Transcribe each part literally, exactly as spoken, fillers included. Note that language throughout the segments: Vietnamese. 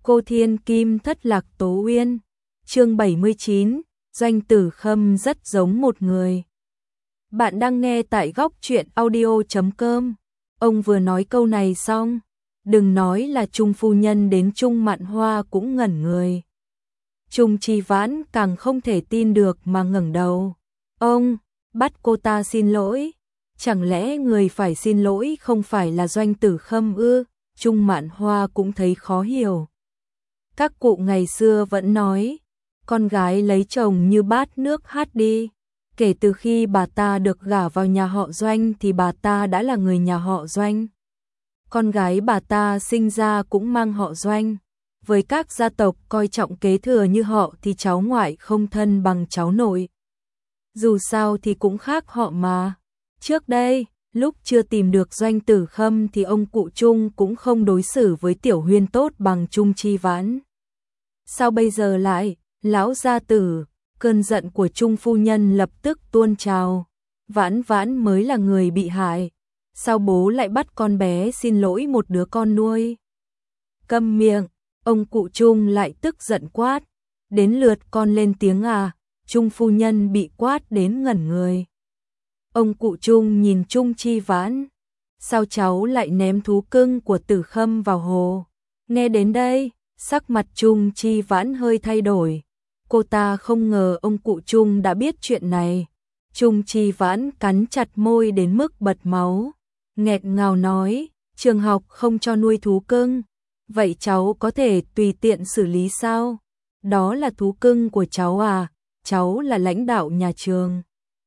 Cô Thiên Kim thất lạc Tố Uyên. Chương bảy mươi chín, Doanh Tử Khâm rất giống một người. Bạn đang nghe tại góc truyện audio chấm com. Ông vừa nói câu này xong, đừng nói là Trung phu nhân đến Trung Mạn Hoa cũng ngẩn người. Trung Chi Vãn càng không thể tin được mà ngẩng đầu. Ông, bắt cô ta xin lỗi. Chẳng lẽ người phải xin lỗi không phải là Doanh Tử Khâm ư? Trung Mạn Hoa cũng thấy khó hiểu. Các cụ ngày xưa vẫn nói, con gái lấy chồng như bát nước hát đi. Kể từ khi bà ta được gả vào nhà họ Doanh thì bà ta đã là người nhà họ Doanh. Con gái bà ta sinh ra cũng mang họ Doanh. Với các gia tộc coi trọng kế thừa như họ thì cháu ngoại không thân bằng cháu nội. Dù sao thì cũng khác họ mà. Trước đây, lúc chưa tìm được Doanh Tử Khâm thì ông cụ Trung cũng không đối xử với Tiểu Huyên tốt bằng Trung Chi Vãn. Sao bây giờ lại, lão gia tử, cơn giận của Trung phu nhân lập tức tuôn trào. Vãn Vãn mới là người bị hại. Sao bố lại bắt con bé xin lỗi một đứa con nuôi? Câm miệng, ông cụ Trung lại tức giận quát. Đến lượt con lên tiếng à? Trung phu nhân bị quát đến ngẩn người. Ông cụ Trung nhìn Trung Chi Vãn. Sao cháu lại ném thú cưng của Tử Khâm vào hồ? Nghe đến đây, sắc mặt Trung Chi Vãn hơi thay đổi. Cô ta không ngờ ông cụ Trung đã biết chuyện này. Trung Chi Vãn cắn chặt môi đến mức bật máu. Nghẹn ngào nói, trường học không cho nuôi thú cưng. Vậy cháu có thể tùy tiện xử lý sao? Đó là thú cưng của cháu à? Cháu là lãnh đạo nhà trường.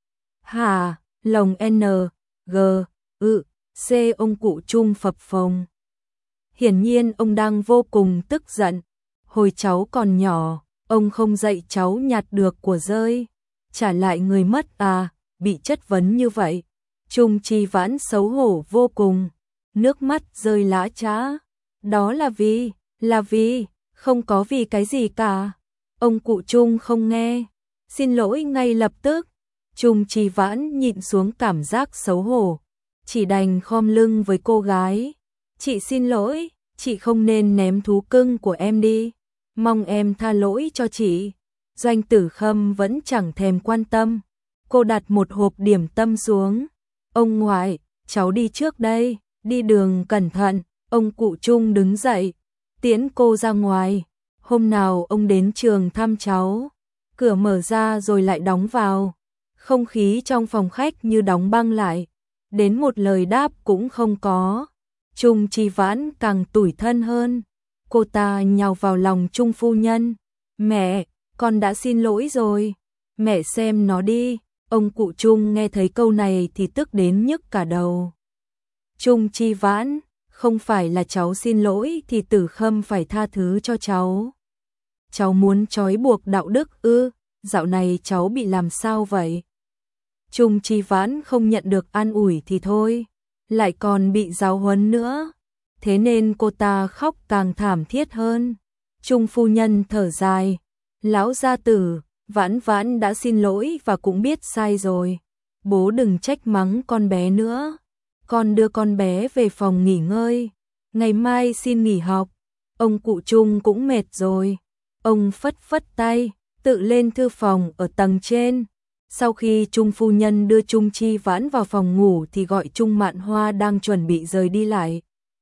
Hà, lồng N, G, ự, C ông cụ Trung phập phồng. Hiển nhiên ông đang vô cùng tức giận. Hồi cháu còn nhỏ, ông không dạy cháu nhặt được của rơi. Trả lại người mất à, bị chất vấn như vậy. Trung Chi Vãn xấu hổ vô cùng, nước mắt rơi lã chã. Đó là vì, là vì, không có vì cái gì cả. Ông cụ Trung không nghe, xin lỗi ngay lập tức. Trung Chi Vãn nhịn xuống cảm giác xấu hổ, chỉ đành khom lưng với cô gái. Chị xin lỗi, chị không nên ném thú cưng của em đi. Mong em tha lỗi cho chị. Doanh Tử Khâm vẫn chẳng thèm quan tâm. Cô đặt một hộp điểm tâm xuống. Ông ngoại, cháu đi trước đây, đi đường cẩn thận. Ông cụ Trung đứng dậy, tiễn cô ra ngoài. Hôm nào ông đến trường thăm cháu. Cửa mở ra rồi lại đóng vào. Không khí trong phòng khách như đóng băng lại. Đến một lời đáp cũng không có. Trung Chi Vãn càng tủi thân hơn. Cô ta nhào vào lòng Trung phu nhân. Mẹ, con đã xin lỗi rồi. Mẹ xem nó đi. Ông cụ Trung nghe thấy câu này thì tức đến nhức cả đầu. Trung Chi Vãn, không phải là cháu xin lỗi thì Tử Khâm phải tha thứ cho cháu. Cháu muốn trói buộc đạo đức ư? Dạo này cháu bị làm sao vậy? Trung Chi Vãn không nhận được an ủi thì thôi, lại còn bị giáo huấn nữa. Thế nên cô ta khóc càng thảm thiết hơn. Trung phu nhân thở dài. Lão gia tử, Vãn Vãn đã xin lỗi và cũng biết sai rồi. Bố đừng trách mắng con bé nữa. Con đưa con bé về phòng nghỉ ngơi. Ngày mai xin nghỉ học. Ông cụ Trung cũng mệt rồi. Ông phất phất tay, tự lên thư phòng ở tầng trên. Sau khi Trung phu nhân đưa Trung Chi Vãn vào phòng ngủ thì gọi Trung Mạn Hoa đang chuẩn bị rời đi lại.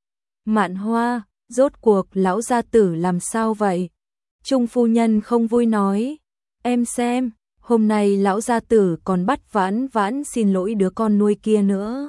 Mạn Hoa, rốt cuộc lão gia tử làm sao vậy? Trung phu nhân không vui nói. Em xem, hôm nay lão gia tử còn bắt Vãn Vãn xin lỗi đứa con nuôi kia nữa.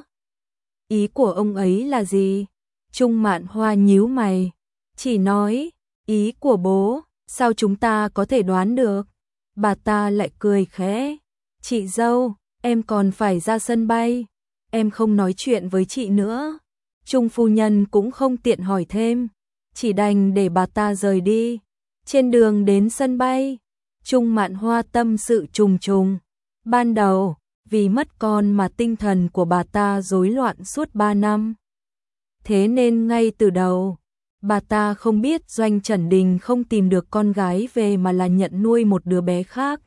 Ý của ông ấy là gì? Trung Mạn Hoa nhíu mày. Chỉ nói, ý của bố, sao chúng ta có thể đoán được? Bà ta lại cười khẽ. Chị dâu, em còn phải ra sân bay. Em không nói chuyện với chị nữa. Trung phu nhân cũng không tiện hỏi thêm. Chỉ đành để bà ta rời đi. Trên đường đến sân bay, Trung Mạn Hoa tâm sự trùng trùng. Ban đầu, vì mất con mà tinh thần của bà ta rối loạn suốt ba năm. Thế nên ngay từ đầu, bà ta không biết Doanh Trần Đình không tìm được con gái về mà là nhận nuôi một đứa bé khác.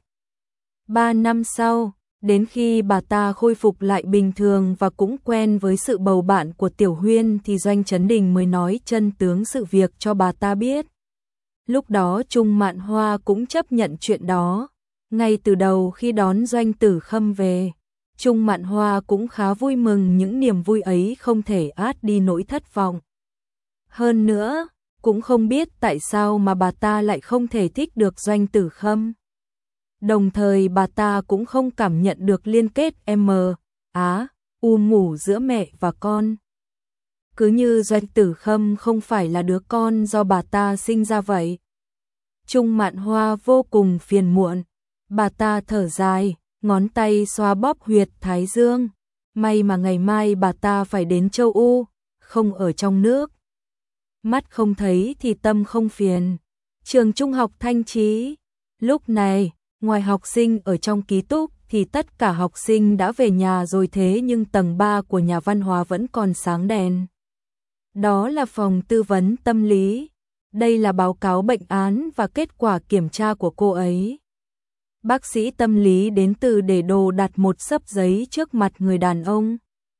Ba năm sau, đến khi bà ta khôi phục lại bình thường và cũng quen với sự bầu bạn của Tiểu Huyên thì Doanh Trấn Đình mới nói chân tướng sự việc cho bà ta biết. Lúc đó Trung Mạn Hoa cũng chấp nhận chuyện đó. Ngay từ đầu khi đón Doanh Tử Khâm về, Trung Mạn Hoa cũng khá vui mừng, những niềm vui ấy không thể át đi nỗi thất vọng. Hơn nữa, cũng không biết tại sao mà bà ta lại không thể thích được Doanh Tử Khâm. Đồng thời bà ta cũng không cảm nhận được liên kết M, Á, U mủ giữa mẹ và con. Cứ như Doanh Tử Khâm không phải là đứa con do bà ta sinh ra vậy. Trung Mạn Hoa vô cùng phiền muộn. Bà ta thở dài, ngón tay xoa bóp huyệt thái dương. May mà ngày mai bà ta phải đến châu U, không ở trong nước. Mắt không thấy thì tâm không phiền. Trường trung học Thanh Chí. Lúc này, ngoài học sinh ở trong ký túc thì tất cả học sinh đã về nhà rồi, thế nhưng tầng ba của nhà văn hóa vẫn còn sáng đèn. Đó là phòng tư vấn tâm lý. Đây là báo cáo bệnh án và kết quả kiểm tra của cô ấy. Bác sĩ tâm lý đến từ để đồ đặt một xấp giấy trước mặt người đàn ông.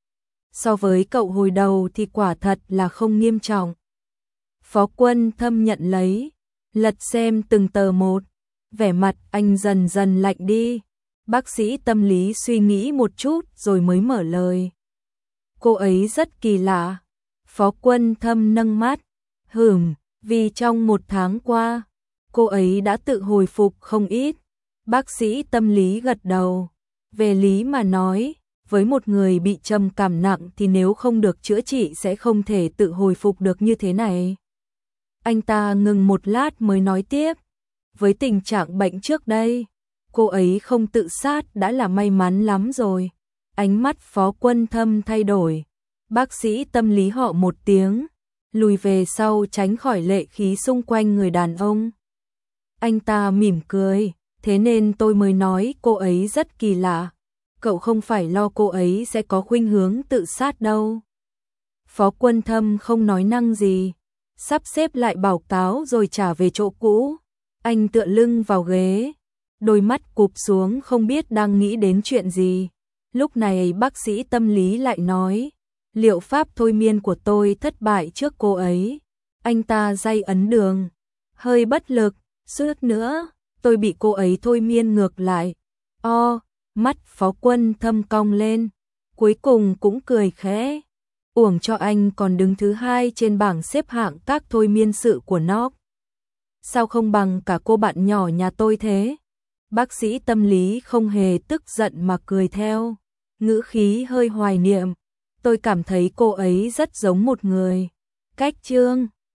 So với cậu hồi đầu thì quả thật là không nghiêm trọng. Phó Quân Thâm nhận lấy, lật xem từng tờ một, vẻ mặt anh dần dần lạnh đi. Bác sĩ tâm lý suy nghĩ một chút rồi mới mở lời. Cô ấy rất kỳ lạ. Phó Quân Thâm nâng mắt, hửm, vì trong một tháng qua, cô ấy đã tự hồi phục không ít. Bác sĩ tâm lý gật đầu. Về lý mà nói, với một người bị trầm cảm nặng thì nếu không được chữa trị sẽ không thể tự hồi phục được như thế này. Anh ta ngừng một lát mới nói tiếp. Với tình trạng bệnh trước đây, cô ấy không tự sát đã là may mắn lắm rồi. Ánh mắt Phó Quân Thâm thay đổi. Bác sĩ tâm lý họ một tiếng, lùi về sau tránh khỏi lệ khí xung quanh người đàn ông. Anh ta mỉm cười, thế nên tôi mới nói cô ấy rất kỳ lạ. Cậu không phải lo cô ấy sẽ có khuynh hướng tự sát đâu. Phó Quân Thâm không nói năng gì, sắp xếp lại báo cáo rồi trả về chỗ cũ. Anh tựa lưng vào ghế, đôi mắt cụp xuống không biết đang nghĩ đến chuyện gì. Lúc này bác sĩ tâm lý lại nói, liệu pháp thôi miên của tôi thất bại trước cô ấy. Anh ta day ấn đường, hơi bất lực, suốt nữa, tôi bị cô ấy thôi miên ngược lại. O, mắt Phó Quân Thâm cong lên, cuối cùng cũng cười khẽ. Uổng cho anh còn đứng thứ hai trên bảng xếp hạng các thôi miên sự của nó. Sao không bằng cả cô bạn nhỏ nhà tôi thế? Bác sĩ tâm lý không hề tức giận mà cười theo, ngữ khí hơi hoài niệm. Tôi cảm thấy cô ấy rất giống một người. Cách Trương